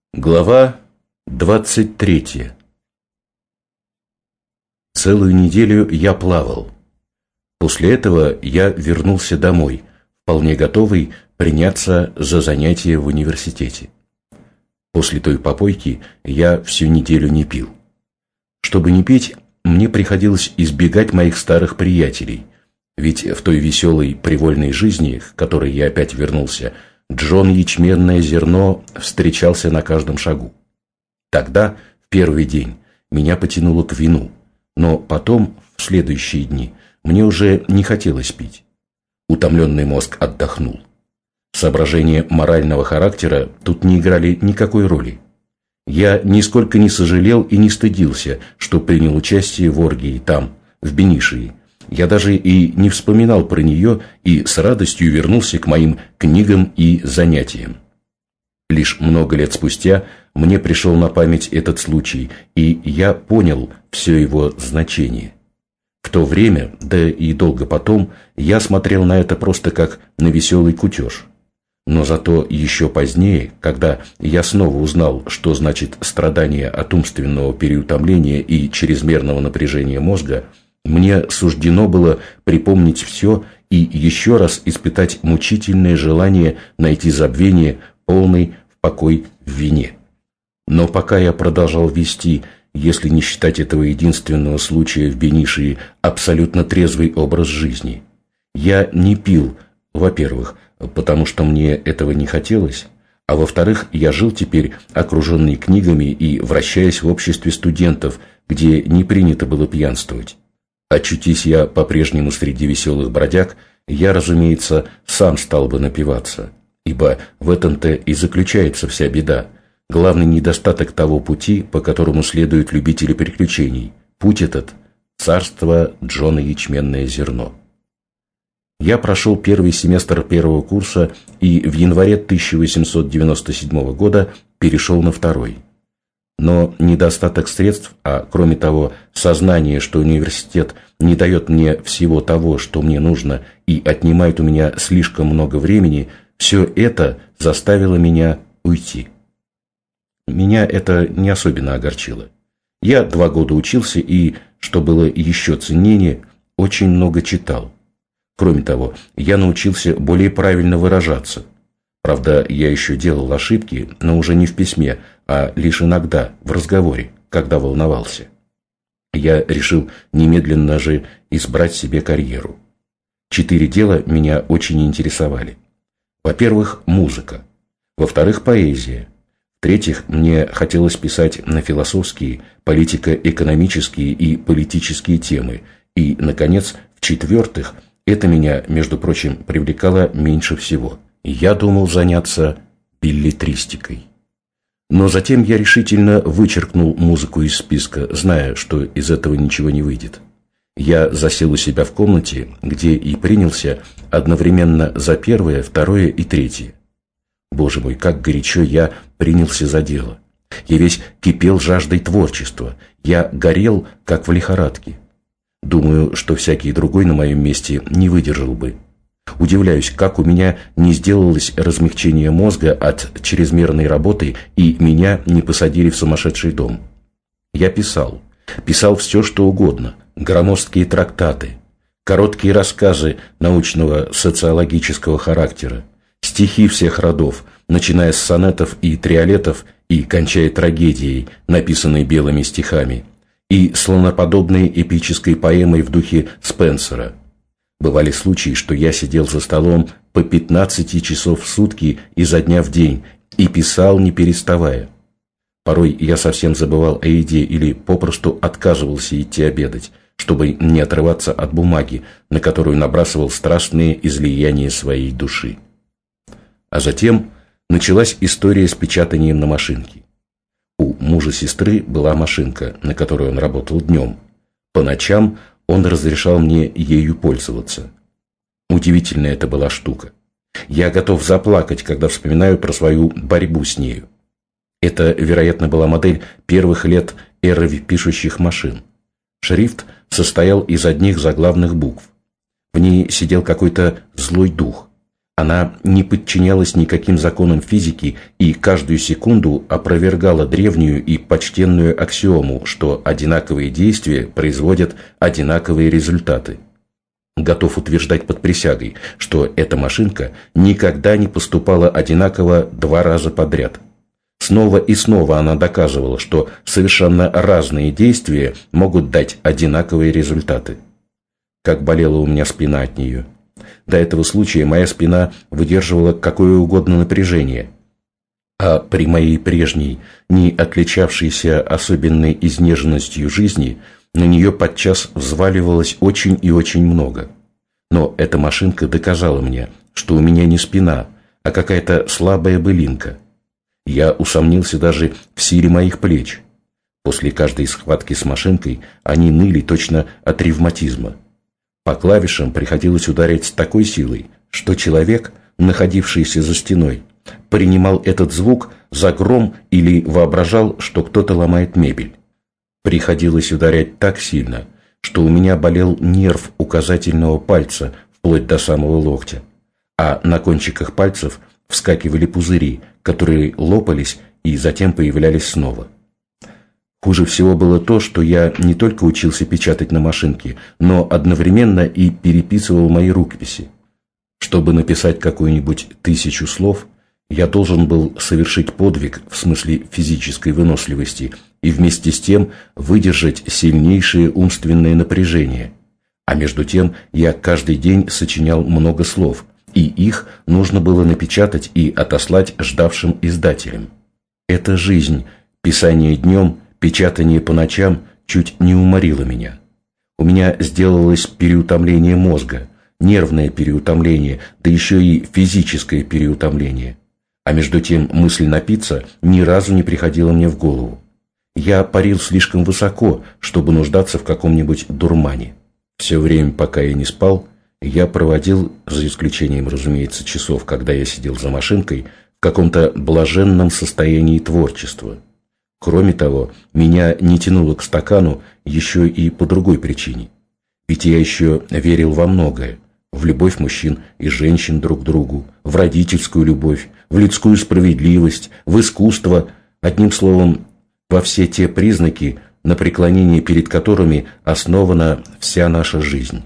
Глава 23. Целую неделю я плавал. После этого я вернулся домой, вполне готовый приняться за занятия в университете. После той попойки я всю неделю не пил. Чтобы не пить, мне приходилось избегать моих старых приятелей, ведь в той веселой привольной жизни, к которой я опять вернулся, Джон Ячменное Зерно встречался на каждом шагу. Тогда, в первый день, меня потянуло к вину, но потом, в следующие дни, мне уже не хотелось пить. Утомленный мозг отдохнул. Соображения морального характера тут не играли никакой роли. Я нисколько не сожалел и не стыдился, что принял участие в оргии там, в Бенишии. Я даже и не вспоминал про нее и с радостью вернулся к моим книгам и занятиям. Лишь много лет спустя мне пришел на память этот случай, и я понял все его значение. В то время, да и долго потом, я смотрел на это просто как на веселый кутеж. Но зато еще позднее, когда я снова узнал, что значит страдание от умственного переутомления и чрезмерного напряжения мозга, мне суждено было припомнить все и еще раз испытать мучительное желание найти забвение, полный покой в вине. Но пока я продолжал вести, если не считать этого единственного случая в Бенишии, абсолютно трезвый образ жизни, я не пил, во-первых, потому что мне этого не хотелось, а во-вторых, я жил теперь окруженный книгами и вращаясь в обществе студентов, где не принято было пьянствовать. Очутись я по-прежнему среди веселых бродяг, я, разумеется, сам стал бы напиваться, ибо в этом-то и заключается вся беда, главный недостаток того пути, по которому следуют любители приключений. Путь этот – царство Джона Ячменное Зерно. Я прошел первый семестр первого курса и в январе 1897 года перешел на второй. Но недостаток средств, а кроме того, сознание, что университет не дает мне всего того, что мне нужно, и отнимает у меня слишком много времени, все это заставило меня уйти. Меня это не особенно огорчило. Я 2 года учился и, что было еще ценнее, очень много читал. Кроме того, я научился более правильно выражаться. Правда, я еще делал ошибки, но уже не в письме, а лишь иногда, в разговоре, когда волновался. Я решил немедленно же избрать себе карьеру. 4 дела меня очень интересовали. Во-первых, музыка. Во-вторых, поэзия. В-третьих, мне хотелось писать на философские, политико-экономические и политические темы. И, наконец, в-четвертых, это меня, между прочим, привлекало меньше всего. Я думал заняться беллетристикой. Но затем я решительно вычеркнул музыку из списка, зная, что из этого ничего не выйдет. Я засел у себя в комнате, где и принялся одновременно за первое, второе и третье. Боже мой, как горячо я принялся за дело. Я весь кипел жаждой творчества. Я горел, как в лихорадке. Думаю, что всякий другой на моем месте не выдержал бы. Удивляюсь, как у меня не сделалось размягчение мозга от чрезмерной работы и меня не посадили в сумасшедший дом. Я писал все, что угодно, громоздкие трактаты, короткие рассказы научного социологического характера, стихи всех родов, начиная с сонетов и триолетов и кончая трагедией, написанной белыми стихами, и слоноподобной эпической поэмой в духе Спенсера. Бывали случаи, что я сидел за столом по 15 часов в сутки изо дня в день и писал, не переставая. Порой я совсем забывал о еде или попросту отказывался идти обедать, чтобы не отрываться от бумаги, на которую набрасывал страстные излияния своей души. А затем началась история с печатанием на машинке. У мужа сестры была машинка, на которой он работал днем. По ночам он разрешал мне ею пользоваться. Удивительная это была штука. Я готов заплакать, когда вспоминаю про свою борьбу с нею. Это, вероятно, была модель первых лет эры пишущих машин. Шрифт состоял из одних заглавных букв. В ней сидел какой-то злой дух. Она не подчинялась никаким законам физики и каждую секунду опровергала древнюю и почтенную аксиому, что одинаковые действия производят одинаковые результаты. Готов утверждать под присягой, что эта машинка никогда не поступала одинаково 2 раза подряд. Снова и снова она доказывала, что совершенно разные действия могут дать одинаковые результаты. Как болела у меня спина от нее. До этого случая моя спина выдерживала какое угодно напряжение, а при моей прежней, не отличавшейся особенной изнеженностью жизни, на нее подчас взваливалось очень и очень много. Но эта машинка доказала мне, что у меня не спина, а какая-то слабая былинка. Я усомнился даже в силе моих плеч. После каждой схватки с машинкой они ныли точно от ревматизма. По клавишам приходилось ударить с такой силой, что человек, находившийся за стеной, принимал этот звук за гром или воображал, что кто-то ломает мебель. Приходилось ударять так сильно, что у меня болел нерв указательного пальца вплоть до самого локтя, а на кончиках пальцев вскакивали пузыри, которые лопались и затем появлялись снова. Хуже всего было то, что я не только учился печатать на машинке, но одновременно и переписывал мои рукописи. Чтобы написать какую-нибудь 1000 слов, я должен был совершить подвиг в смысле физической выносливости и вместе с тем выдержать сильнейшее умственное напряжение. А между тем я каждый день сочинял много слов, и их нужно было напечатать и отослать ждавшим издателям. Эта жизнь, писание днем, печатание по ночам, чуть не уморило меня. У меня сделалось переутомление мозга, нервное переутомление, да еще и физическое переутомление. А между тем мысль напиться ни разу не приходила мне в голову. Я парил слишком высоко, чтобы нуждаться в каком-нибудь дурмане. Все время, пока я не спал, я проводил, за исключением, разумеется, часов, когда я сидел за машинкой, в каком-то блаженном состоянии творчества. Кроме того, меня не тянуло к стакану еще и по другой причине. Ведь я еще верил во многое. В любовь мужчин и женщин друг к другу, в родительскую любовь, в людскую справедливость, в искусство, одним словом, во все те признаки, на преклонении перед которыми основана вся наша жизнь.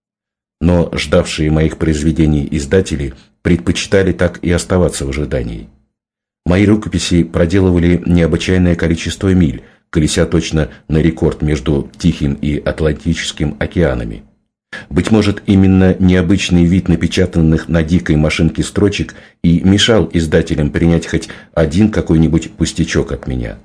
Но ждавшие моих произведений издатели предпочитали так и оставаться в ожидании. Мои рукописи проделывали необычайное количество миль, колеся точно на рекорд между Тихим и Атлантическим океанами. Быть может, именно необычный вид напечатанных на дикой машинке строчек и мешал издателям принять хоть один какой-нибудь пустячок от меня.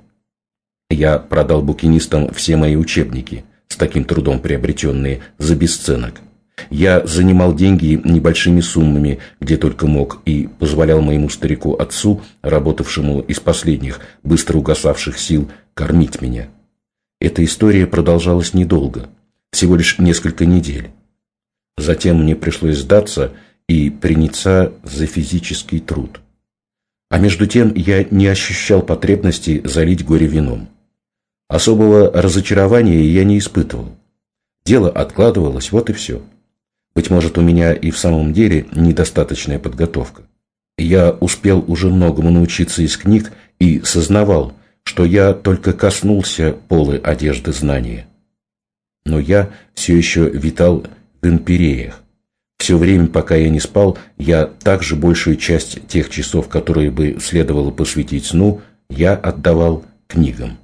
Я продал букинистам все мои учебники, с таким трудом приобретенные за бесценок. Я занимал деньги небольшими суммами, где только мог, и позволял моему старику-отцу, работавшему из последних, быстро угасавших сил, кормить меня. Эта история продолжалась недолго, всего лишь несколько недель. Затем мне пришлось сдаться и приняться за физический труд. А между тем я не ощущал потребности залить горе вином. Особого разочарования я не испытывал. Дело откладывалось, вот и все. Быть может, у меня и в самом деле недостаточная подготовка. Я успел уже многому научиться из книг и сознавал, что я только коснулся полы одежды знания. Но я все еще витал в империях. Все время, пока я не спал, я также большую часть тех часов, которые бы следовало посвятить сну, я отдавал книгам.